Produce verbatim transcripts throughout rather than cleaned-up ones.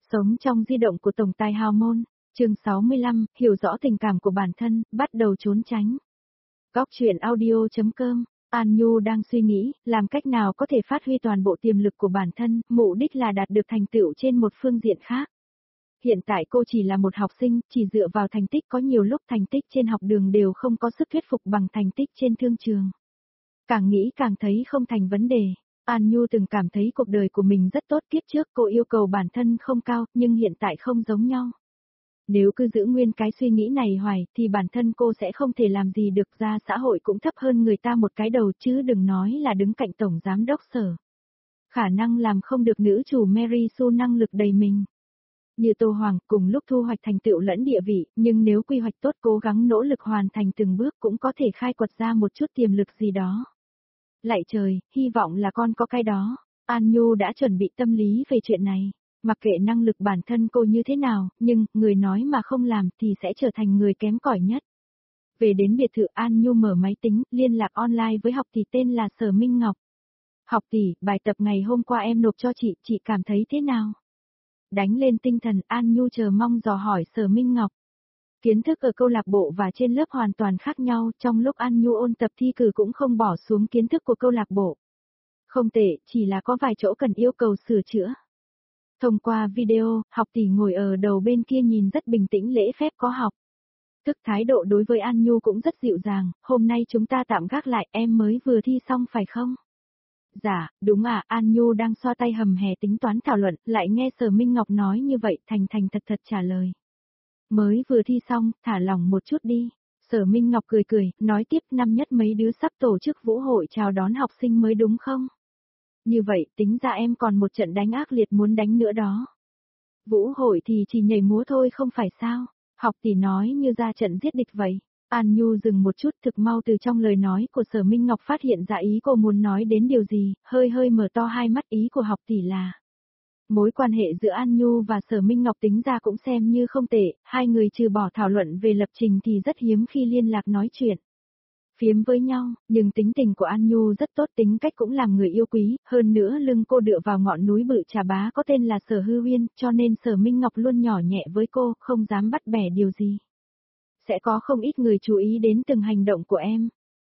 Sống trong di động của tổng tài hào môn, chương sáu mươi lăm, hiểu rõ tình cảm của bản thân, bắt đầu trốn tránh. Góc truyện audio chấm com, An Nhu đang suy nghĩ, làm cách nào có thể phát huy toàn bộ tiềm lực của bản thân, mục đích là đạt được thành tựu trên một phương diện khác. Hiện tại cô chỉ là một học sinh, chỉ dựa vào thành tích có nhiều lúc thành tích trên học đường đều không có sức thuyết phục bằng thành tích trên thương trường. Càng nghĩ càng thấy không thành vấn đề. An Nhu từng cảm thấy cuộc đời của mình rất tốt, kiếp trước cô yêu cầu bản thân không cao, nhưng hiện tại không giống nhau. Nếu cứ giữ nguyên cái suy nghĩ này hoài, thì bản thân cô sẽ không thể làm gì được, ra xã hội cũng thấp hơn người ta một cái đầu, chứ đừng nói là đứng cạnh tổng giám đốc Sở. Khả năng làm không được nữ chủ Mary Sue năng lực đầy mình. Như Tô Hoàng, cùng lúc thu hoạch thành tựu lẫn địa vị, nhưng nếu quy hoạch tốt, cố gắng nỗ lực hoàn thành từng bước, cũng có thể khai quật ra một chút tiềm lực gì đó. Lạy trời, hy vọng là con có cái đó. An Nhu đã chuẩn bị tâm lý về chuyện này. Mặc kệ năng lực bản thân cô như thế nào, nhưng, người nói mà không làm thì sẽ trở thành người kém cỏi nhất. Về đến biệt thự, An Nhu mở máy tính, liên lạc online với học tỷ tên là Sở Minh Ngọc. Học tỷ, bài tập ngày hôm qua em nộp cho chị, chị cảm thấy thế nào? Đánh lên tinh thần, An Nhu chờ mong dò hỏi Sở Minh Ngọc. Kiến thức ở câu lạc bộ và trên lớp hoàn toàn khác nhau, trong lúc An Nhu ôn tập thi cử cũng không bỏ xuống kiến thức của câu lạc bộ. Không tệ, chỉ là có vài chỗ cần yêu cầu sửa chữa. Thông qua video, học tỷ ngồi ở đầu bên kia nhìn rất bình tĩnh, lễ phép có học. Thức thái độ đối với An Nhu cũng rất dịu dàng, hôm nay chúng ta tạm gác lại, em mới vừa thi xong phải không? Dạ, đúng à, An Nhu đang xoa tay hầm hè tính toán thảo luận, lại nghe Sở Minh Ngọc nói như vậy, thành thành thật thật trả lời. Mới vừa thi xong, thả lỏng một chút đi. Sở Minh Ngọc cười cười, nói tiếp, năm nhất mấy đứa sắp tổ chức vũ hội chào đón học sinh mới đúng không? Như vậy, tính ra em còn một trận đánh ác liệt muốn đánh nữa đó. Vũ hội thì chỉ nhảy múa thôi không phải sao? Học tỷ nói như ra trận giết địch vậy. An Nhu dừng một chút, thực mau từ trong lời nói của Sở Minh Ngọc phát hiện ra ý cô muốn nói đến điều gì, hơi hơi mở to hai mắt, ý của học tỷ là. Mối quan hệ giữa An Nhu và Sở Minh Ngọc tính ra cũng xem như không tệ, hai người trừ bỏ thảo luận về lập trình thì rất hiếm khi liên lạc nói chuyện. Phiếm với nhau, nhưng tính tình của An Nhu rất tốt, tính cách cũng làm người yêu quý, hơn nữa lưng cô dựa vào ngọn núi bự Trà Bá có tên là Sở Hư Uyên, cho nên Sở Minh Ngọc luôn nhỏ nhẹ với cô, không dám bắt bẻ điều gì. Sẽ có không ít người chú ý đến từng hành động của em.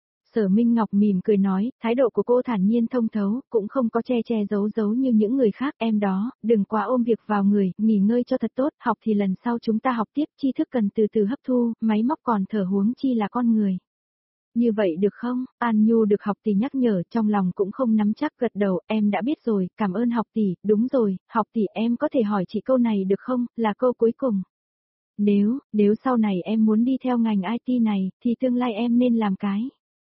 Sở Minh Ngọc mỉm cười nói, thái độ của cô thản nhiên thông thấu, cũng không có che che giấu giấu như những người khác. Em đó, đừng quá ôm việc vào người, nghỉ ngơi cho thật tốt, học thì lần sau chúng ta học tiếp, tri thức cần từ từ hấp thu, máy móc còn thở huống chi là con người. Như vậy được không? An Nhu được học tỷ nhắc nhở, trong lòng cũng không nắm chắc, gật đầu, em đã biết rồi, cảm ơn học tỷ, đúng rồi, học tỷ em có thể hỏi chị câu này được không, là câu cuối cùng. Nếu, nếu sau này em muốn đi theo ngành i tê này, thì tương lai em nên làm cái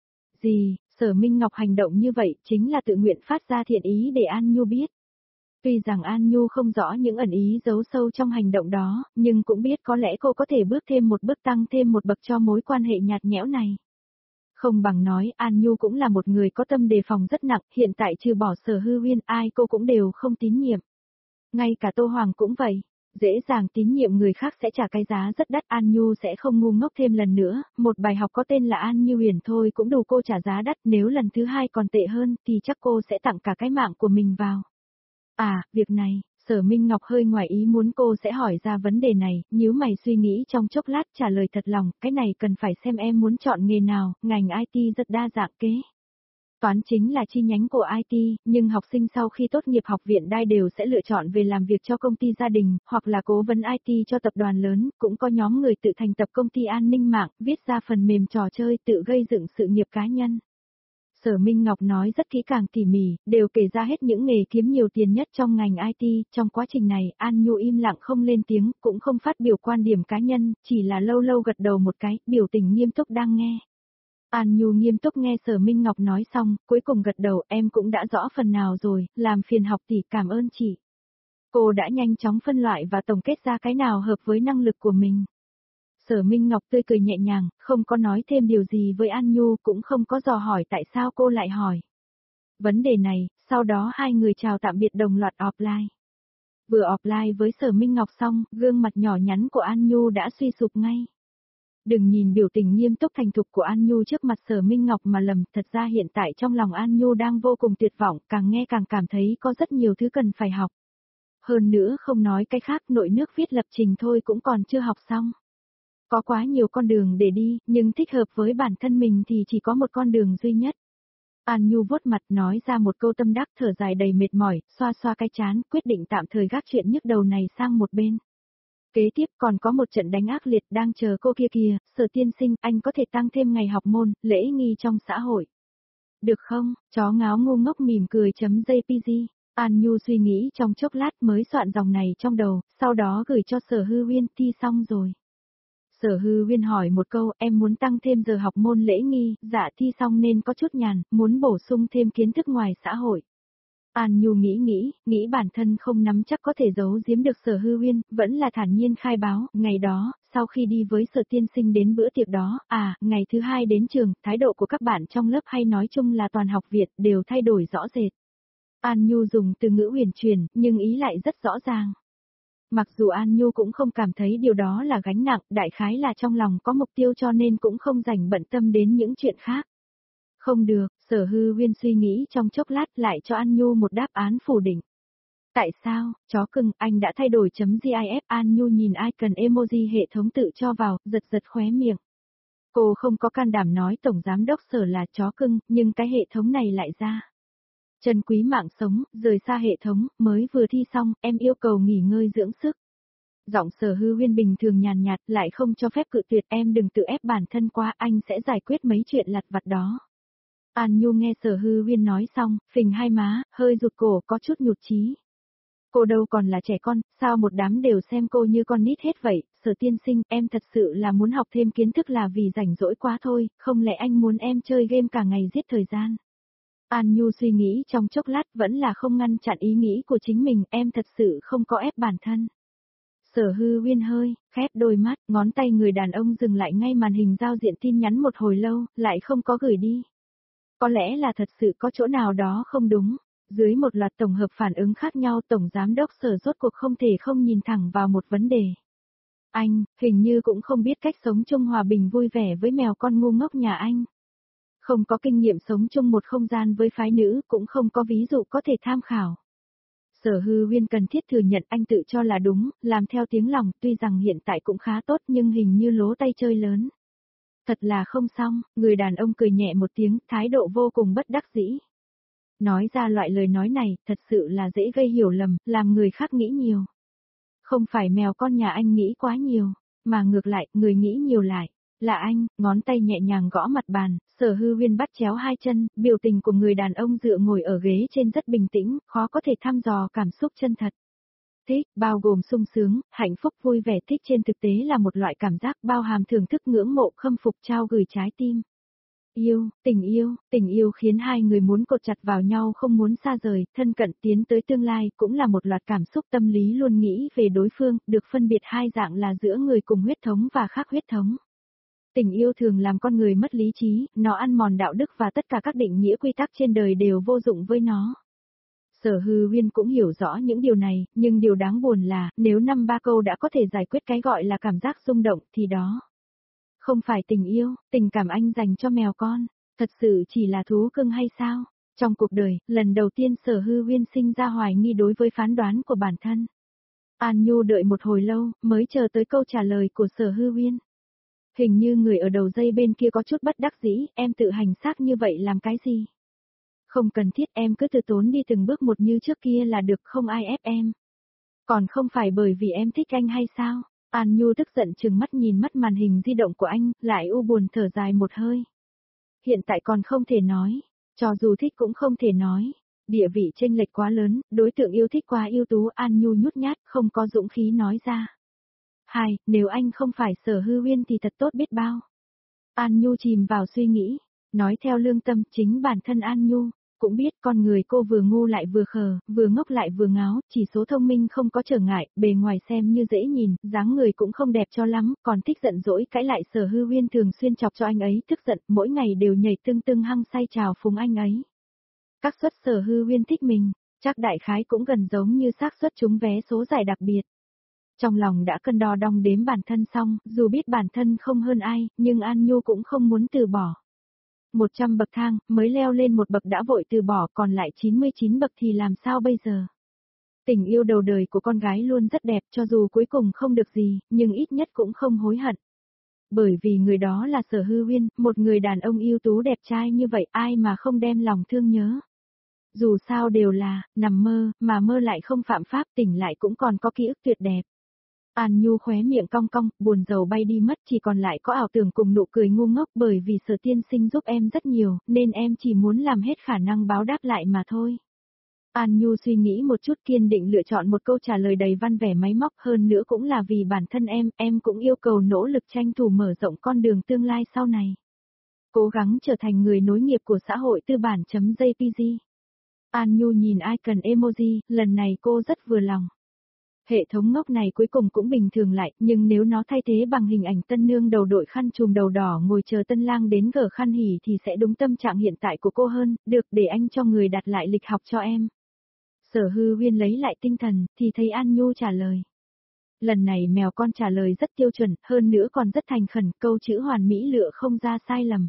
gì? Sở Minh Ngọc hành động như vậy chính là tự nguyện phát ra thiện ý để An Nhu biết. Tuy rằng An Nhu không rõ những ẩn ý giấu sâu trong hành động đó, nhưng cũng biết có lẽ cô có thể bước thêm một bước, tăng thêm một bậc cho mối quan hệ nhạt nhẽo này. Không bằng nói, An Nhu cũng là một người có tâm đề phòng rất nặng, hiện tại trừ bỏ Sở Hư Uyên, ai cô cũng đều không tín nhiệm. Ngay cả Tô Hoàng cũng vậy. Dễ dàng tín nhiệm người khác sẽ trả cái giá rất đắt, An Nhu sẽ không ngu ngốc thêm lần nữa, một bài học có tên là An Như Huyền thôi cũng đủ cô trả giá đắt, nếu lần thứ hai còn tệ hơn thì chắc cô sẽ tặng cả cái mạng của mình vào. À, việc này, Sở Minh Ngọc hơi ngoài ý muốn cô sẽ hỏi ra vấn đề này, nhíu mày suy nghĩ trong chốc lát trả lời thật lòng, cái này cần phải xem em muốn chọn nghề nào, ngành i tê rất đa dạng kế. Toán chính là chi nhánh của i tê, nhưng học sinh sau khi tốt nghiệp học viện đai đều sẽ lựa chọn về làm việc cho công ty gia đình, hoặc là cố vấn i tê cho tập đoàn lớn, cũng có nhóm người tự thành tập công ty an ninh mạng, viết ra phần mềm trò chơi, tự gây dựng sự nghiệp cá nhân. Sở Minh Ngọc nói rất kỹ càng tỉ mỉ, đều kể ra hết những nghề kiếm nhiều tiền nhất trong ngành i tê, trong quá trình này, An Nhu im lặng không lên tiếng, cũng không phát biểu quan điểm cá nhân, chỉ là lâu lâu gật đầu một cái, biểu tình nghiêm túc đang nghe. An Nhu nghiêm túc nghe Sở Minh Ngọc nói xong, cuối cùng gật đầu, em cũng đã rõ phần nào rồi, làm phiền học tỷ, cảm ơn chị. Cô đã nhanh chóng phân loại và tổng kết ra cái nào hợp với năng lực của mình. Sở Minh Ngọc tươi cười nhẹ nhàng, không có nói thêm điều gì với An Nhu, cũng không có dò hỏi tại sao cô lại hỏi vấn đề này, sau đó hai người chào tạm biệt đồng loạt offline. Vừa offline với Sở Minh Ngọc xong, gương mặt nhỏ nhắn của An Nhu đã suy sụp ngay. Đừng nhìn biểu tình nghiêm túc thành thục của An Nhu trước mặt Sở Minh Ngọc mà lầm, thật ra hiện tại trong lòng An Nhu đang vô cùng tuyệt vọng, càng nghe càng cảm thấy có rất nhiều thứ cần phải học. Hơn nữa không nói cái khác, nội nước viết lập trình thôi cũng còn chưa học xong. Có quá nhiều con đường để đi, nhưng thích hợp với bản thân mình thì chỉ có một con đường duy nhất. An Nhu vuốt mặt nói ra một câu tâm đắc, thở dài đầy mệt mỏi, xoa xoa cái trán, quyết định tạm thời gác chuyện nhức đầu này sang một bên. Kế tiếp còn có một trận đánh ác liệt đang chờ cô kia kìa, Sở tiên sinh, anh có thể tăng thêm ngày học môn, lễ nghi trong xã hội. Được không? Chó ngáo ngu ngốc mỉm cười chấm jpg. An Nhu suy nghĩ trong chốc lát mới soạn dòng này trong đầu, sau đó gửi cho Sở Hư Uyên, thi xong rồi. Sở Hư Uyên hỏi một câu, em muốn tăng thêm giờ học môn lễ nghi, dạ thi xong nên có chút nhàn, muốn bổ sung thêm kiến thức ngoài xã hội. An Nhu nghĩ nghĩ, nghĩ bản thân không nắm chắc có thể giấu giếm được Sở Hư Uyên, vẫn là thản nhiên khai báo, ngày đó, sau khi đi với Sở tiên sinh đến bữa tiệc đó, à, ngày thứ hai đến trường, thái độ của các bạn trong lớp hay nói chung là toàn học Việt đều thay đổi rõ rệt. An Nhu dùng từ ngữ huyền truyền, nhưng ý lại rất rõ ràng. Mặc dù An Nhu cũng không cảm thấy điều đó là gánh nặng, đại khái là trong lòng có mục tiêu cho nên cũng không dành bận tâm đến những chuyện khác. Không được, Sở Hư Uyên suy nghĩ trong chốc lát lại cho An Nhu một đáp án phủ định. Tại sao, chó cưng, anh đã thay đổi chấm gif. An Nhu nhìn icon emoji hệ thống tự cho vào, giật giật khóe miệng. Cô không có can đảm nói Tổng Giám đốc Sở là chó cưng, nhưng cái hệ thống này lại ra. Trân quý mạng sống, rời xa hệ thống, mới vừa thi xong, em yêu cầu nghỉ ngơi dưỡng sức. Giọng Sở Hư Uyên bình thường nhàn nhạt, lại không cho phép cự tuyệt, em đừng tự ép bản thân quá, anh sẽ giải quyết mấy chuyện lặt vặt đó. An Nhu nghe Sở Hư Uyên nói xong, phình hai má, hơi rụt cổ, có chút nhụt chí. Cô đâu còn là trẻ con, sao một đám đều xem cô như con nít hết vậy, Sở tiên sinh, em thật sự là muốn học thêm kiến thức là vì rảnh rỗi quá thôi, không lẽ anh muốn em chơi game cả ngày giết thời gian. An Nhu suy nghĩ trong chốc lát vẫn là không ngăn chặn ý nghĩ của chính mình, em thật sự không có ép bản thân. Sở Hư Uyên hơi, khép đôi mắt, ngón tay người đàn ông dừng lại ngay màn hình giao diện tin nhắn một hồi lâu, lại không có gửi đi. Có lẽ là thật sự có chỗ nào đó không đúng. Dưới một loạt tổng hợp phản ứng khác nhau, Tổng Giám đốc Sở rốt cuộc không thể không nhìn thẳng vào một vấn đề. Anh, hình như cũng không biết cách sống chung hòa bình vui vẻ với mèo con ngu ngốc nhà anh. Không có kinh nghiệm sống chung một không gian với phái nữ, cũng không có ví dụ có thể tham khảo. Sở Hư Uyên cần thiết thừa nhận anh tự cho là đúng, làm theo tiếng lòng, tuy rằng hiện tại cũng khá tốt nhưng hình như lố tay chơi lớn. Thật là không xong, người đàn ông cười nhẹ một tiếng, thái độ vô cùng bất đắc dĩ. Nói ra loại lời nói này, thật sự là dễ gây hiểu lầm, làm người khác nghĩ nhiều. Không phải mèo con nhà anh nghĩ quá nhiều, mà ngược lại, người nghĩ nhiều lại. Là anh, ngón tay nhẹ nhàng gõ mặt bàn, Sở Hư Uyên bắt chéo hai chân, biểu tình của người đàn ông dựa ngồi ở ghế trên rất bình tĩnh, khó có thể thăm dò cảm xúc chân thật. Thích, bao gồm sung sướng, hạnh phúc vui vẻ, thích trên thực tế là một loại cảm giác bao hàm thưởng thức ngưỡng mộ khâm phục trao gửi trái tim. Yêu, tình yêu, tình yêu khiến hai người muốn cột chặt vào nhau không muốn xa rời, thân cận tiến tới tương lai, cũng là một loạt cảm xúc tâm lý luôn nghĩ về đối phương, được phân biệt hai dạng là giữa người cùng huyết thống và khác huyết thống. Tình yêu thường làm con người mất lý trí, nó ăn mòn đạo đức và tất cả các định nghĩa quy tắc trên đời đều vô dụng với nó. Sở Hư Uyên cũng hiểu rõ những điều này, nhưng điều đáng buồn là, nếu năm ba câu đã có thể giải quyết cái gọi là cảm giác rung động, thì đó không phải tình yêu, tình cảm anh dành cho mèo con, thật sự chỉ là thú cưng hay sao? Trong cuộc đời, lần đầu tiên Sở Hư Uyên sinh ra hoài nghi đối với phán đoán của bản thân. An Nhu đợi một hồi lâu, mới chờ tới câu trả lời của Sở Hư Uyên. Hình như người ở đầu dây bên kia có chút bất đắc dĩ, em tự hành xác như vậy làm cái gì? Không cần thiết, em cứ từ tốn đi từng bước một như trước kia là được, không ai ép em. Còn không phải bởi vì em thích anh hay sao? An Nhu tức giận trừng mắt nhìn mắt màn hình di động của anh, lại u buồn thở dài một hơi. Hiện tại còn không thể nói, cho dù thích cũng không thể nói. Địa vị chênh lệch quá lớn, đối tượng yêu thích quá ưu tú, An Nhu nhút nhát, không có dũng khí nói ra. Hai, nếu anh không phải Sở Hư Uyên thì thật tốt biết bao. An Nhu chìm vào suy nghĩ, nói theo lương tâm, chính bản thân An Nhu cũng biết con người cô vừa ngu lại vừa khờ, vừa ngốc lại vừa ngáo, chỉ số thông minh không có trở ngại, bề ngoài xem như dễ nhìn, dáng người cũng không đẹp cho lắm, còn thích giận dỗi cãi lại. Sở Hư Uyên thường xuyên chọc cho anh ấy tức giận, mỗi ngày đều nhảy tưng tưng hăng say chào phúng anh ấy. Các suất Sở Hư Uyên thích mình, chắc đại khái cũng gần giống như xác suất trúng vé số giải đặc biệt. Trong lòng đã cân đo đong đếm bản thân xong, dù biết bản thân không hơn ai, nhưng An Nhu cũng không muốn từ bỏ. một trăm bậc thang, mới leo lên một bậc đã vội từ bỏ, còn lại chín mươi chín bậc thì làm sao bây giờ? Tình yêu đầu đời của con gái luôn rất đẹp, cho dù cuối cùng không được gì, nhưng ít nhất cũng không hối hận. Bởi vì người đó là Sở Hư Huyên, một người đàn ông ưu tú đẹp trai như vậy ai mà không đem lòng thương nhớ. Dù sao đều là, nằm mơ, mà mơ lại không phạm pháp, tỉnh lại cũng còn có ký ức tuyệt đẹp. An Nhu khóe miệng cong cong, buồn rầu bay đi mất, chỉ còn lại có ảo tưởng cùng nụ cười ngu ngốc, bởi vì Sở tiên sinh giúp em rất nhiều, nên em chỉ muốn làm hết khả năng báo đáp lại mà thôi. An Nhu suy nghĩ một chút, kiên định lựa chọn một câu trả lời đầy văn vẻ máy móc, hơn nữa cũng là vì bản thân em, em cũng yêu cầu nỗ lực tranh thủ mở rộng con đường tương lai sau này. Cố gắng trở thành người nối nghiệp của xã hội tư bản.jpg. An Nhu nhìn icon emoji, lần này cô rất vừa lòng. Hệ thống ngốc này cuối cùng cũng bình thường lại, nhưng nếu nó thay thế bằng hình ảnh tân nương đầu đội khăn trùm đầu đỏ ngồi chờ tân lang đến gở khăn hỉ thì sẽ đúng tâm trạng hiện tại của cô hơn, được để anh cho người đặt lại lịch học cho em. Sở Hư Huyên lấy lại tinh thần, thì thấy An Nhu trả lời. Lần này mèo con trả lời rất tiêu chuẩn, hơn nữa còn rất thành khẩn, câu chữ hoàn mỹ lựa không ra sai lầm.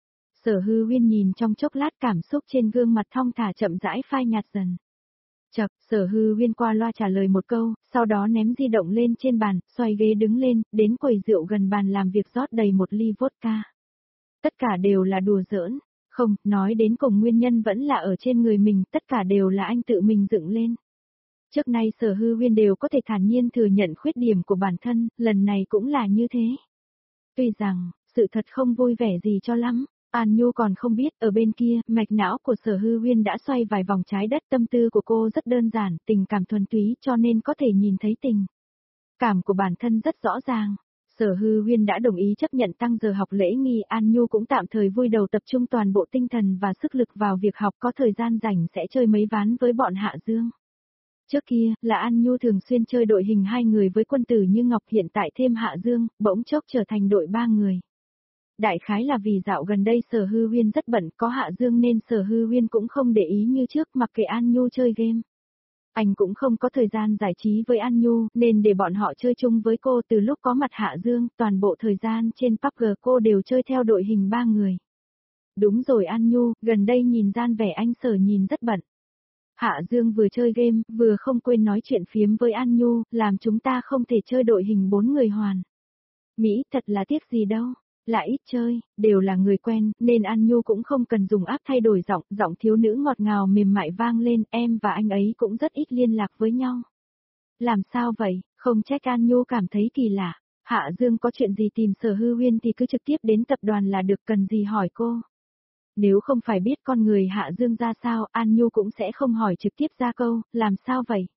Sở Hư Huyên nhìn trong chốc lát, cảm xúc trên gương mặt thong thả chậm rãi phai nhạt dần. Chập, Sở Hư Huyên qua loa trả lời một câu, sau đó ném di động lên trên bàn, xoay ghế đứng lên, đến quầy rượu gần bàn làm việc rót đầy một ly vodka. Tất cả đều là đùa giỡn, không, nói đến cùng nguyên nhân vẫn là ở trên người mình, tất cả đều là anh tự mình dựng lên. Trước nay Sở Hư Huyên đều có thể thản nhiên thừa nhận khuyết điểm của bản thân, lần này cũng là như thế. Tuy rằng, sự thật không vui vẻ gì cho lắm. An Nhu còn không biết, ở bên kia, mạch não của Sở Hư Huyên đã xoay vài vòng trái đất, tâm tư của cô rất đơn giản, tình cảm thuần túy cho nên có thể nhìn thấy tình cảm của bản thân rất rõ ràng. Sở Hư Huyên đã đồng ý chấp nhận tăng giờ học lễ nghi, An Nhu cũng tạm thời vui đầu tập trung toàn bộ tinh thần và sức lực vào việc học, có thời gian rảnh sẽ chơi mấy ván với bọn Hạ Dương. Trước kia, là An Nhu thường xuyên chơi đội hình hai người với quân tử như Ngọc, hiện tại thêm Hạ Dương, bỗng chốc trở thành đội ba người. Đại khái là vì dạo gần đây Sở Hư Huyên rất bận, có Hạ Dương nên Sở Hư Huyên cũng không để ý như trước, mặc kệ An Nhu chơi game. Anh cũng không có thời gian giải trí với An Nhu, nên để bọn họ chơi chung với cô. Từ lúc có mặt Hạ Dương, toàn bộ thời gian trên pê u bê giê cô đều chơi theo đội hình ba người. Đúng rồi An Nhu, gần đây nhìn gian vẻ anh Sở nhìn rất bận. Hạ Dương vừa chơi game, vừa không quên nói chuyện phiếm với An Nhu, làm chúng ta không thể chơi đội hình bốn người hoàn. Mỹ, thật là tiếc gì đâu. Là ít chơi, đều là người quen, nên An Nhu cũng không cần dùng áp thay đổi giọng, giọng thiếu nữ ngọt ngào mềm mại vang lên, em và anh ấy cũng rất ít liên lạc với nhau. Làm sao vậy, không trách An Nhu cảm thấy kỳ lạ, Hạ Dương có chuyện gì tìm Sở Hư Huyên thì cứ trực tiếp đến tập đoàn là được, cần gì hỏi cô. Nếu không phải biết con người Hạ Dương ra sao, An Nhu cũng sẽ không hỏi trực tiếp ra câu, làm sao vậy?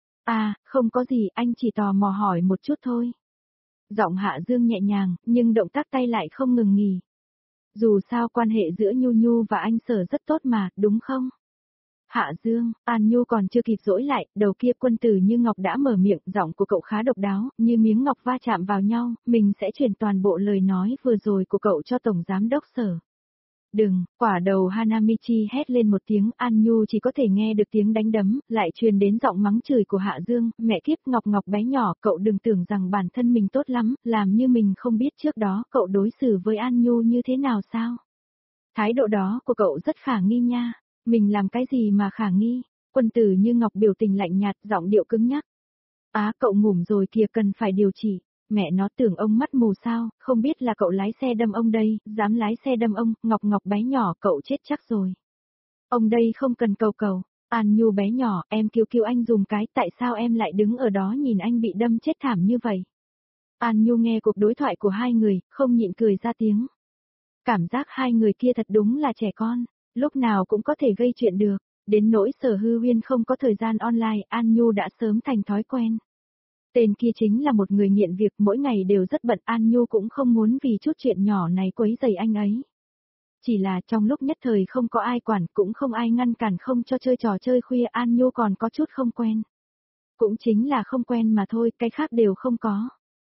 À, không có gì, anh chỉ tò mò hỏi một chút thôi. Giọng Hạ Dương nhẹ nhàng, nhưng động tác tay lại không ngừng nghỉ. Dù sao quan hệ giữa Nhu Nhu và anh Sở rất tốt mà, đúng không? Hạ Dương, An Nhu còn chưa kịp dỗi lại, đầu kia quân tử như Ngọc đã mở miệng, giọng của cậu khá độc đáo, như miếng ngọc va chạm vào nhau, mình sẽ truyền toàn bộ lời nói vừa rồi của cậu cho Tổng Giám đốc Sở. Đừng, quả đầu Hanamichi hét lên một tiếng, An Nhu chỉ có thể nghe được tiếng đánh đấm, lại truyền đến giọng mắng chửi của Hạ Dương, mẹ kiếp Ngọc Ngọc bé nhỏ, cậu đừng tưởng rằng bản thân mình tốt lắm, làm như mình không biết trước đó cậu đối xử với An Nhu như thế nào sao. Thái độ đó của cậu rất khả nghi nha, mình làm cái gì mà khả nghi, quân tử như Ngọc biểu tình lạnh nhạt, giọng điệu cứng nhắc. Á cậu ngủm rồi kìa, cần phải điều trị. Mẹ nó tưởng ông mắt mù sao, không biết là cậu lái xe đâm ông đây, dám lái xe đâm ông, Ngọc Ngọc bé nhỏ, cậu chết chắc rồi. Ông đây không cần cầu cầu, An Nhu bé nhỏ, em cứu cứu anh dùm cái, tại sao em lại đứng ở đó nhìn anh bị đâm chết thảm như vậy? An Nhu nghe cuộc đối thoại của hai người, không nhịn cười ra tiếng. Cảm giác hai người kia thật đúng là trẻ con, lúc nào cũng có thể gây chuyện được, đến nỗi Sở Hư Huyên không có thời gian online, An Nhu đã sớm thành thói quen. Tên kia chính là một người nghiện việc, mỗi ngày đều rất bận, An Nhu cũng không muốn vì chút chuyện nhỏ này quấy rầy anh ấy. Chỉ là trong lúc nhất thời không có ai quản, cũng không ai ngăn cản không cho chơi trò chơi khuya, An Nhu còn có chút không quen. Cũng chính là không quen mà thôi, cái khác đều không có.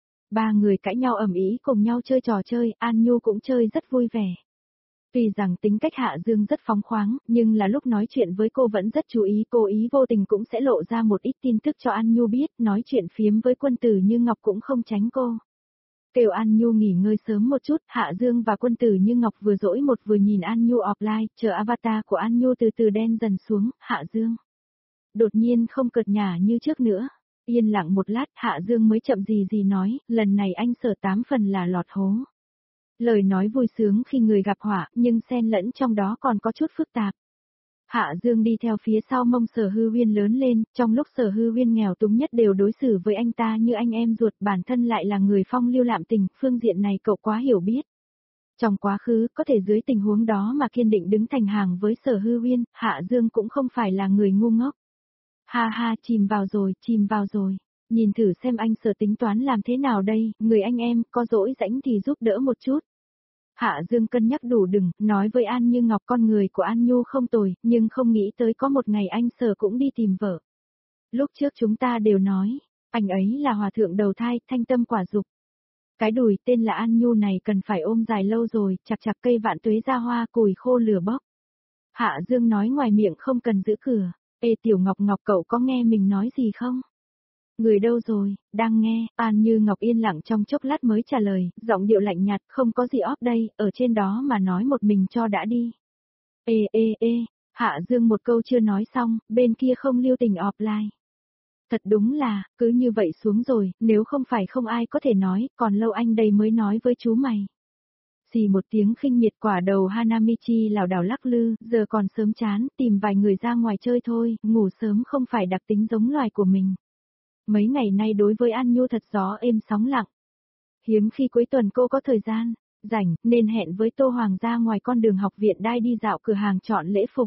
Ba người cãi nhau ầm ĩ cùng nhau chơi trò chơi, An Nhu cũng chơi rất vui vẻ. Tuy rằng tính cách Hạ Dương rất phóng khoáng, nhưng là lúc nói chuyện với cô vẫn rất chú ý, cố ý vô tình cũng sẽ lộ ra một ít tin tức cho An Nhu biết, nói chuyện phiếm với quân tử như Ngọc cũng không tránh cô. Kêu An Nhu nghỉ ngơi sớm một chút, Hạ Dương và quân tử như Ngọc vừa dỗi một vừa nhìn An Nhu offline, chờ avatar của An Nhu từ từ đen dần xuống, Hạ Dương. đột nhiên không cợt nhả như trước nữa. Yên lặng một lát, Hạ Dương mới chậm gì gì nói, lần này anh Sở tám phần là lọt hố. Lời nói vui sướng khi người gặp họa, nhưng xen lẫn trong đó còn có chút phức tạp. Hạ Dương đi theo phía sau mông Sở Hư Huyên lớn lên, trong lúc Sở Hư Huyên nghèo túng nhất đều đối xử với anh ta như anh em ruột, bản thân lại là người phong lưu lạm tình, phương diện này cậu quá hiểu biết. Trong quá khứ, có thể dưới tình huống đó mà kiên định đứng thành hàng với Sở Hư Huyên, Hạ Dương cũng không phải là người ngu ngốc. Ha ha, chìm vào rồi, chìm vào rồi. Nhìn thử xem anh Sở tính toán làm thế nào đây, người anh em, có dỗi rãnh thì giúp đỡ một chút. Hạ Dương cân nhắc đủ đừng, nói với An Như Ngọc con người của An Nhu không tồi, nhưng không nghĩ tới có một ngày anh Sở cũng đi tìm vợ. Lúc trước chúng ta đều nói, anh ấy là hòa thượng đầu thai, thanh tâm quả dục. Cái đùi tên là An Nhu này cần phải ôm dài lâu rồi, chặt chặt cây vạn tuế ra hoa củi khô lửa bốc. Hạ Dương nói ngoài miệng không cần giữ cửa. Ê Tiểu Ngọc Ngọc cậu có nghe mình nói gì không? Người đâu rồi, đang nghe, An Như Ngọc yên lặng trong chốc lát mới trả lời, giọng điệu lạnh nhạt, không có gì óp đây, ở trên đó mà nói một mình cho đã đi. Ê ê ê, Hạ Dương một câu chưa nói xong, bên kia không lưu tình offline. Thật đúng là, cứ như vậy xuống rồi, nếu không phải không ai có thể nói, còn lâu anh đây mới nói với chú mày. Xì một tiếng khinh miệt quả đầu Hanamichi lảo đảo lắc lư, giờ còn sớm chán, tìm vài người ra ngoài chơi thôi, ngủ sớm không phải đặc tính giống loài của mình. Mấy ngày nay đối với An Nhu thật gió êm sóng lặng. Hiếm khi cuối tuần cô có thời gian, rảnh, nên hẹn với Tô Hoàng ra ngoài con đường học viện đai đi dạo cửa hàng chọn lễ phục.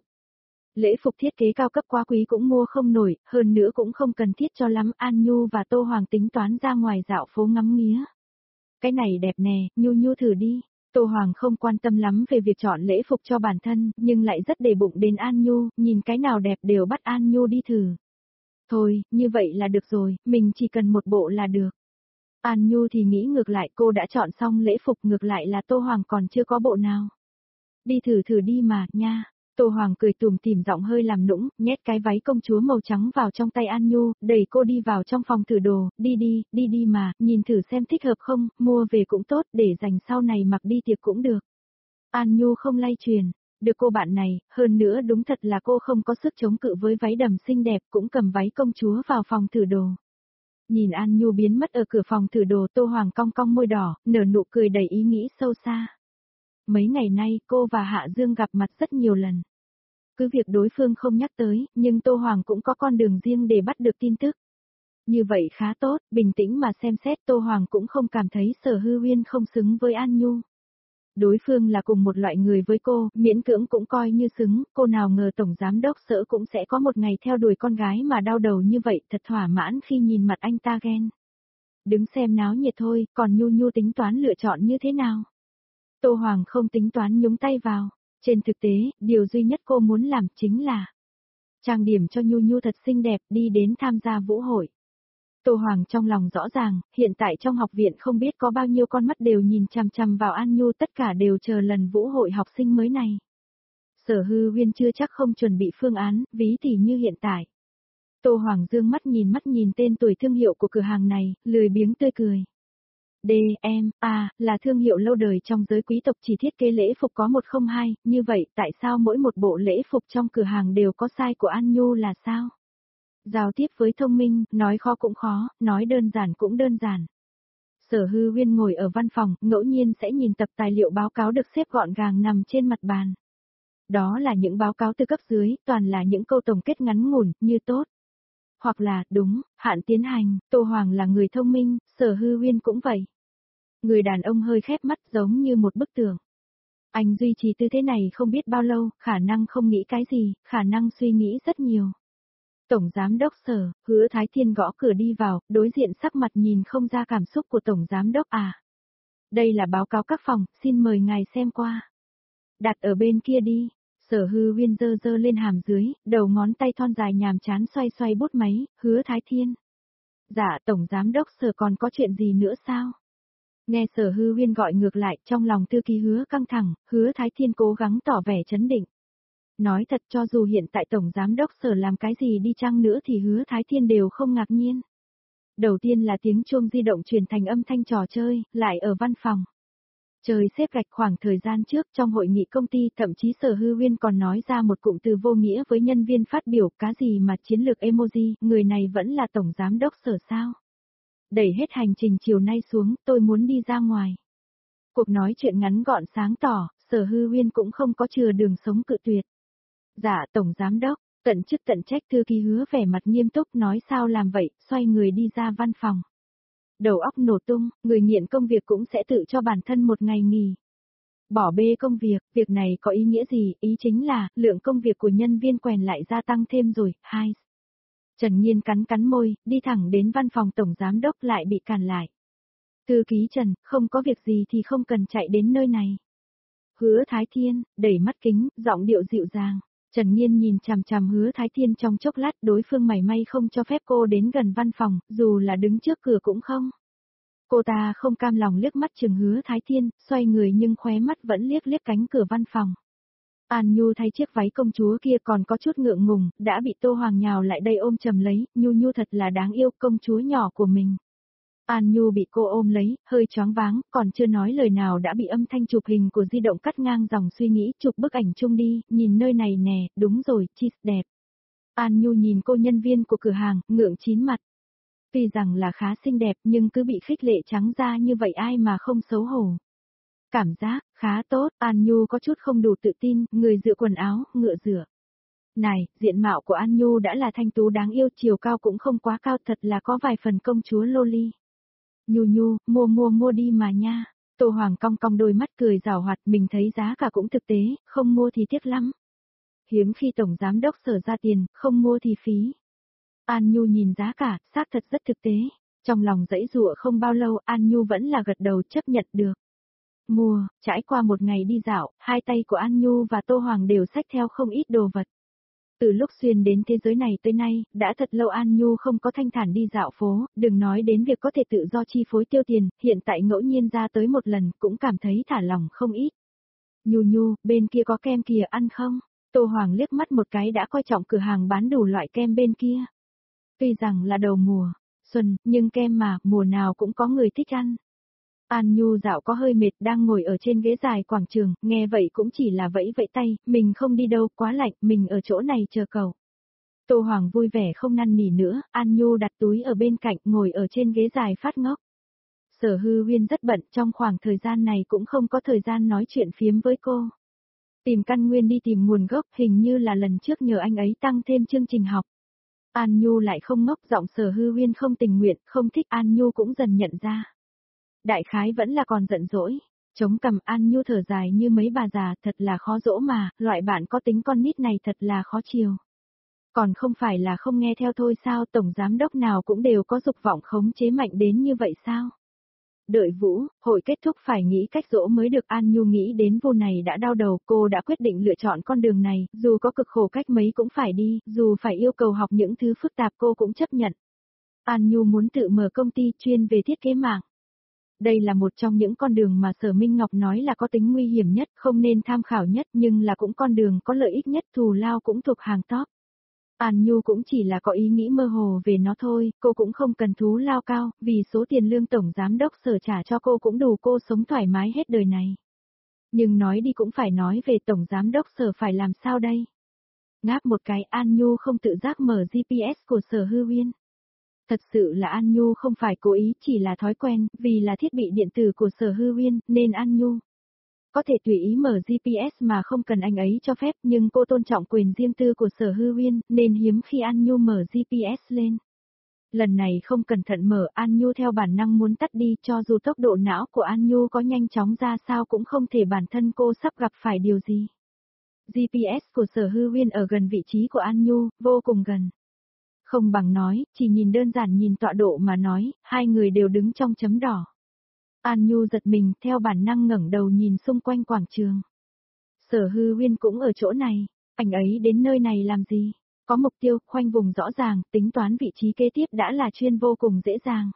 Lễ phục thiết kế cao cấp quá quý cũng mua không nổi, hơn nữa cũng không cần thiết cho lắm, An Nhu và Tô Hoàng tính toán ra ngoài dạo phố ngắm nghía. Cái này đẹp nè, Nhu Nhu thử đi. Tô Hoàng không quan tâm lắm về việc chọn lễ phục cho bản thân, nhưng lại rất để bụng đến An Nhu, nhìn cái nào đẹp đều bắt An Nhu đi thử. Thôi, như vậy là được rồi, mình chỉ cần một bộ là được. An Nhu thì nghĩ ngược lại, cô đã chọn xong lễ phục, ngược lại là Tô Hoàng còn chưa có bộ nào. Đi thử thử đi mà, nha. Tô Hoàng cười tủm tỉm giọng hơi làm nũng, nhét cái váy công chúa màu trắng vào trong tay An Nhu, đẩy cô đi vào trong phòng thử đồ, đi đi, đi đi mà, nhìn thử xem thích hợp không, mua về cũng tốt, để dành sau này mặc đi tiệc cũng được. An Nhu không lay truyền, được cô bạn này, hơn nữa đúng thật là cô không có sức chống cự với váy đầm xinh đẹp, cũng cầm váy công chúa vào phòng thử đồ. Nhìn An Nhu biến mất ở cửa phòng thử đồ, Tô Hoàng cong cong môi đỏ, nở nụ cười đầy ý nghĩ sâu xa. Mấy ngày nay cô và Hạ Dương gặp mặt rất nhiều lần. Cứ việc đối phương không nhắc tới, nhưng Tô Hoàng cũng có con đường riêng để bắt được tin tức. Như vậy khá tốt, bình tĩnh mà xem xét Tô Hoàng cũng không cảm thấy Sở Hư Huyên không xứng với An Nhu. Đối phương là cùng một loại người với cô, miễn cưỡng cũng coi như xứng, cô nào ngờ Tổng Giám Đốc Sở cũng sẽ có một ngày theo đuổi con gái mà đau đầu như vậy, thật thỏa mãn khi nhìn mặt anh ta ghen. Đứng xem náo nhiệt thôi, còn Nhu Nhu tính toán lựa chọn như thế nào? Tô Hoàng không tính toán nhúng tay vào. Trên thực tế, điều duy nhất cô muốn làm chính là trang điểm cho Nhu Nhu thật xinh đẹp, đi đến tham gia vũ hội. Tô Hoàng trong lòng rõ ràng, hiện tại trong học viện không biết có bao nhiêu con mắt đều nhìn chằm chằm vào An Nhu, tất cả đều chờ lần vũ hội học sinh mới này. Sở Hư Huyên chưa chắc không chuẩn bị phương án, ví tỉ như hiện tại. Tô Hoàng dương mắt nhìn mắt nhìn tên tuổi thương hiệu của cửa hàng này, lười biếng tươi cười. D M A là thương hiệu lâu đời trong giới quý tộc, chỉ thiết kế lễ phục có một không hai, như vậy tại sao mỗi một bộ lễ phục trong cửa hàng đều có size của An Nhu là sao? Giao tiếp với thông minh, nói khó cũng khó, nói đơn giản cũng đơn giản. Sở Hư Huyên ngồi ở văn phòng, ngẫu nhiên sẽ nhìn tập tài liệu báo cáo được xếp gọn gàng nằm trên mặt bàn. Đó là những báo cáo từ cấp dưới, toàn là những câu tổng kết ngắn ngủn, như tốt. Hoặc là, đúng, hạn tiến hành, Tô Hoàng là người thông minh, Sở Hư Huyên cũng vậy. Người đàn ông hơi khép mắt giống như một bức tường. Anh duy trì tư thế này không biết bao lâu, khả năng không nghĩ cái gì, khả năng suy nghĩ rất nhiều. Tổng Giám Đốc Sở, Hứa Thái Thiên gõ cửa đi vào, đối diện sắc mặt nhìn không ra cảm xúc của Tổng Giám Đốc à. Đây là báo cáo các phòng, xin mời ngài xem qua. Đặt ở bên kia đi. Sở Hư Huyên giơ giơ lên hàm dưới, đầu ngón tay thon dài nhàm chán xoay xoay bút máy, Hứa Thái Thiên. Dạ Tổng Giám Đốc Sở còn có chuyện gì nữa sao? Nghe Sở Hư Huyên gọi ngược lại, trong lòng thư ký Hứa căng thẳng, Hứa Thái Thiên cố gắng tỏ vẻ trấn định. Nói thật, cho dù hiện tại Tổng Giám Đốc Sở làm cái gì đi chăng nữa thì Hứa Thái Thiên đều không ngạc nhiên. Đầu tiên là tiếng chuông di động truyền thành âm thanh trò chơi, lại ở văn phòng. Trời xếp gạch khoảng thời gian trước trong hội nghị công ty thậm chí Sở Hư Uyên còn nói ra một cụm từ vô nghĩa với nhân viên phát biểu cá gì mà chiến lược emoji, người này vẫn là tổng giám đốc Sở sao. Đẩy hết hành trình chiều nay xuống, tôi muốn đi ra ngoài. Cuộc nói chuyện ngắn gọn sáng tỏ, Sở Hư Uyên cũng không có chừa đường sống cự tuyệt. Dạ tổng giám đốc, tận chức tận trách thư ký Hứa vẻ mặt nghiêm túc nói sao làm vậy, xoay người đi ra văn phòng. Đầu óc nổ tung, người nghiện công việc cũng sẽ tự cho bản thân một ngày nghỉ. Bỏ bê công việc, việc này có ý nghĩa gì, ý chính là, lượng công việc của nhân viên quèn lại gia tăng thêm rồi, hai. Trần Nhiên cắn cắn môi, đi thẳng đến văn phòng tổng giám đốc lại bị cản lại. Thư ký Trần, không có việc gì thì không cần chạy đến nơi này. Hứa Thái Thiên, đẩy mắt kính, giọng điệu dịu dàng. Trần Nhiên nhìn chằm chằm Hứa Thái Thiên trong chốc lát, đối phương mảy may không cho phép cô đến gần văn phòng, dù là đứng trước cửa cũng không. Cô ta không cam lòng liếc mắt chừng Hứa Thái Thiên, xoay người nhưng khóe mắt vẫn liếc liếc cánh cửa văn phòng. An Nhu thay chiếc váy công chúa kia còn có chút ngượng ngùng, đã bị Tô Hoàng nhào lại đây ôm chầm lấy, Nhu Nhu thật là đáng yêu, công chúa nhỏ của mình. An Nhu bị cô ôm lấy, hơi choáng váng, còn chưa nói lời nào đã bị âm thanh chụp hình của di động cắt ngang dòng suy nghĩ, chụp bức ảnh chung đi, nhìn nơi này nè, đúng rồi, cheese đẹp. An Nhu nhìn cô nhân viên của cửa hàng, ngượng chín mặt. Tuy rằng là khá xinh đẹp nhưng cứ bị khích lệ trắng da như vậy ai mà không xấu hổ. Cảm giác, khá tốt, An Nhu có chút không đủ tự tin, người dựa quần áo, ngựa rửa. Này, diện mạo của An Nhu đã là thanh tú đáng yêu, chiều cao cũng không quá cao, thật là có vài phần công chúa loli. Nhu Nhu, mua mua mua đi mà nha. Tô Hoàng cong cong đôi mắt cười giảo hoạt, mình thấy giá cả cũng thực tế, không mua thì tiếc lắm. Hiếm khi tổng giám đốc Sở ra tiền, không mua thì phí. An Nhu nhìn giá cả, xác thật rất thực tế. Trong lòng dãy dụa không bao lâu, An Nhu vẫn là gật đầu chấp nhận được. Mua, trải qua một ngày đi dạo, hai tay của An Nhu và Tô Hoàng đều xách theo không ít đồ vật. Từ lúc xuyên đến thế giới này tới nay, đã thật lâu An Nhu không có thanh thản đi dạo phố, đừng nói đến việc có thể tự do chi phối tiêu tiền, hiện tại ngẫu nhiên ra tới một lần cũng cảm thấy thả lỏng không ít. Nhu Nhu, bên kia có kem kìa ăn không? Tô Hoàng liếc mắt một cái đã coi trọng cửa hàng bán đủ loại kem bên kia. Tuy rằng là đầu mùa, xuân, nhưng kem mà, mùa nào cũng có người thích ăn. An Nhu dạo có hơi mệt đang ngồi ở trên ghế dài quảng trường, nghe vậy cũng chỉ là vẫy vẫy tay, mình không đi đâu, quá lạnh, mình ở chỗ này chờ cậu. Tô Hoàng vui vẻ không năn nỉ nữa, An Nhu đặt túi ở bên cạnh, ngồi ở trên ghế dài phát ngốc. Sở Hư Uyên rất bận, trong khoảng thời gian này cũng không có thời gian nói chuyện phiếm với cô. Tìm căn nguyên đi tìm nguồn gốc, hình như là lần trước nhờ anh ấy tăng thêm chương trình học. An Nhu lại không ngốc, giọng Sở Hư Uyên không tình nguyện, không thích, An Nhu cũng dần nhận ra. Đại khái vẫn là còn giận dỗi. Chống cằm, An Nhu thở dài như mấy bà già, thật là khó dỗ mà, loại bạn có tính con nít này thật là khó chiều. Còn không phải là không nghe theo thôi sao, tổng giám đốc nào cũng đều có dục vọng khống chế mạnh đến như vậy sao? Đợi Vũ, hội kết thúc phải nghĩ cách dỗ mới được. An Nhu nghĩ đến vụ này đã đau đầu, cô đã quyết định lựa chọn con đường này, dù có cực khổ cách mấy cũng phải đi, dù phải yêu cầu học những thứ phức tạp cô cũng chấp nhận. An Nhu muốn tự mở công ty chuyên về thiết kế mạng. Đây là một trong những con đường mà Sở Minh Ngọc nói là có tính nguy hiểm nhất, không nên tham khảo nhất nhưng là cũng con đường có lợi ích nhất, thù lao cũng thuộc hàng top. An Nhu cũng chỉ là có ý nghĩ mơ hồ về nó thôi, cô cũng không cần thú lao cao, vì số tiền lương tổng giám đốc Sở trả cho cô cũng đủ cô sống thoải mái hết đời này. Nhưng nói đi cũng phải nói về tổng giám đốc Sở phải làm sao đây? Ngáp một cái, An Nhu không tự giác mở giê pê ét của Sở Hư Uyên. Thật sự là An Nhu không phải cố ý, chỉ là thói quen, vì là thiết bị điện tử của Sở Hư Uyên, nên An Nhu có thể tùy ý mở giê pê ét mà không cần anh ấy cho phép, nhưng cô tôn trọng quyền riêng tư của Sở Hư Uyên, nên hiếm khi An Nhu mở giê pê ét lên. Lần này không cẩn thận mở, An Nhu theo bản năng muốn tắt đi, cho dù tốc độ não của An Nhu có nhanh chóng ra sao cũng không thể bản thân cô sắp gặp phải điều gì. giê pê ét của Sở Hư Uyên ở gần vị trí của An Nhu, vô cùng gần. Không bằng nói, chỉ nhìn đơn giản nhìn tọa độ mà nói, hai người đều đứng trong chấm đỏ. An Nhu giật mình, theo bản năng ngẩng đầu nhìn xung quanh quảng trường. Sở Hư Uyên cũng ở chỗ này, anh ấy đến nơi này làm gì? Có mục tiêu, khoanh vùng rõ ràng, tính toán vị trí kế tiếp đã là chuyên vô cùng dễ dàng.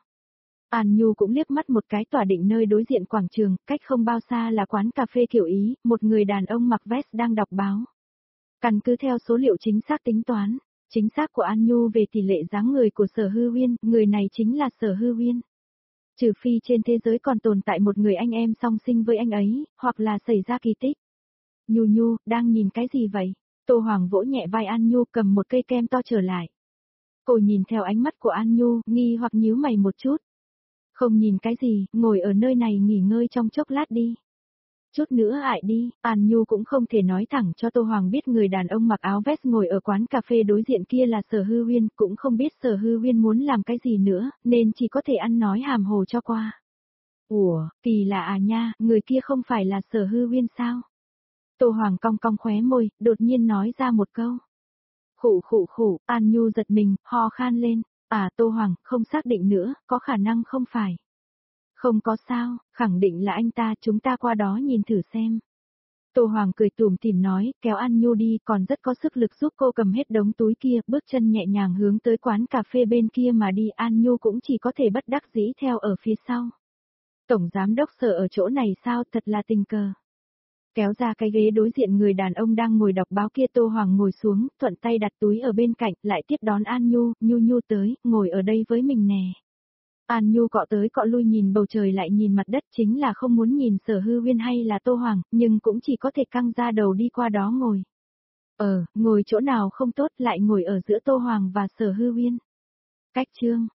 An Nhu cũng liếc mắt một cái tỏa định nơi đối diện quảng trường, cách không bao xa là quán cà phê kiểu Ý, một người đàn ông mặc vest đang đọc báo. Căn cứ theo số liệu chính xác tính toán, chính xác của An Nhu về tỷ lệ dáng người của Sở Hư Uyên, người này chính là Sở Hư Uyên. Trừ phi trên thế giới còn tồn tại một người anh em song sinh với anh ấy, hoặc là xảy ra kỳ tích. Nhu Nhu, đang nhìn cái gì vậy? Tô Hoàng vỗ nhẹ vai An Nhu cầm một cây kem to trở lại. Cô nhìn theo ánh mắt của An Nhu, nghi hoặc nhíu mày một chút. Không nhìn cái gì, ngồi ở nơi này nghỉ ngơi trong chốc lát đi. Chút nữa ại đi, An Nhu cũng không thể nói thẳng cho Tô Hoàng biết người đàn ông mặc áo vest ngồi ở quán cà phê đối diện kia là Sở Hư Huyên, cũng không biết Sở Hư Huyên muốn làm cái gì nữa, nên chỉ có thể ăn nói hàm hồ cho qua. Ủa, kỳ lạ à nha, người kia không phải là Sở Hư Huyên sao? Tô Hoàng cong cong khóe môi, đột nhiên nói ra một câu. Khụ khụ khụ, An Nhu giật mình, ho khan lên. À Tô Hoàng, không xác định nữa, có khả năng không phải. Không có sao, khẳng định là anh ta, chúng ta qua đó nhìn thử xem. Tô Hoàng cười tủm tỉm nói, kéo An Nhu đi, còn rất có sức lực giúp cô cầm hết đống túi kia, bước chân nhẹ nhàng hướng tới quán cà phê bên kia mà đi. An Nhu cũng chỉ có thể bất đắc dĩ theo ở phía sau. Tổng giám đốc Sở ở chỗ này sao, thật là tình cờ. Kéo ra cái ghế đối diện người đàn ông đang ngồi đọc báo kia, Tô Hoàng ngồi xuống, thuận tay đặt túi ở bên cạnh, lại tiếp đón An Nhu, Nhu Nhu tới, ngồi ở đây với mình nè. An Nhu cọ tới cọ lui nhìn bầu trời lại nhìn mặt đất, chính là không muốn nhìn Sở Hư Huyên hay là Tô Hoàng, nhưng cũng chỉ có thể căng ra đầu đi qua đó ngồi. Ờ, ngồi chỗ nào không tốt lại ngồi ở giữa Tô Hoàng và Sở Hư Huyên. Cách chương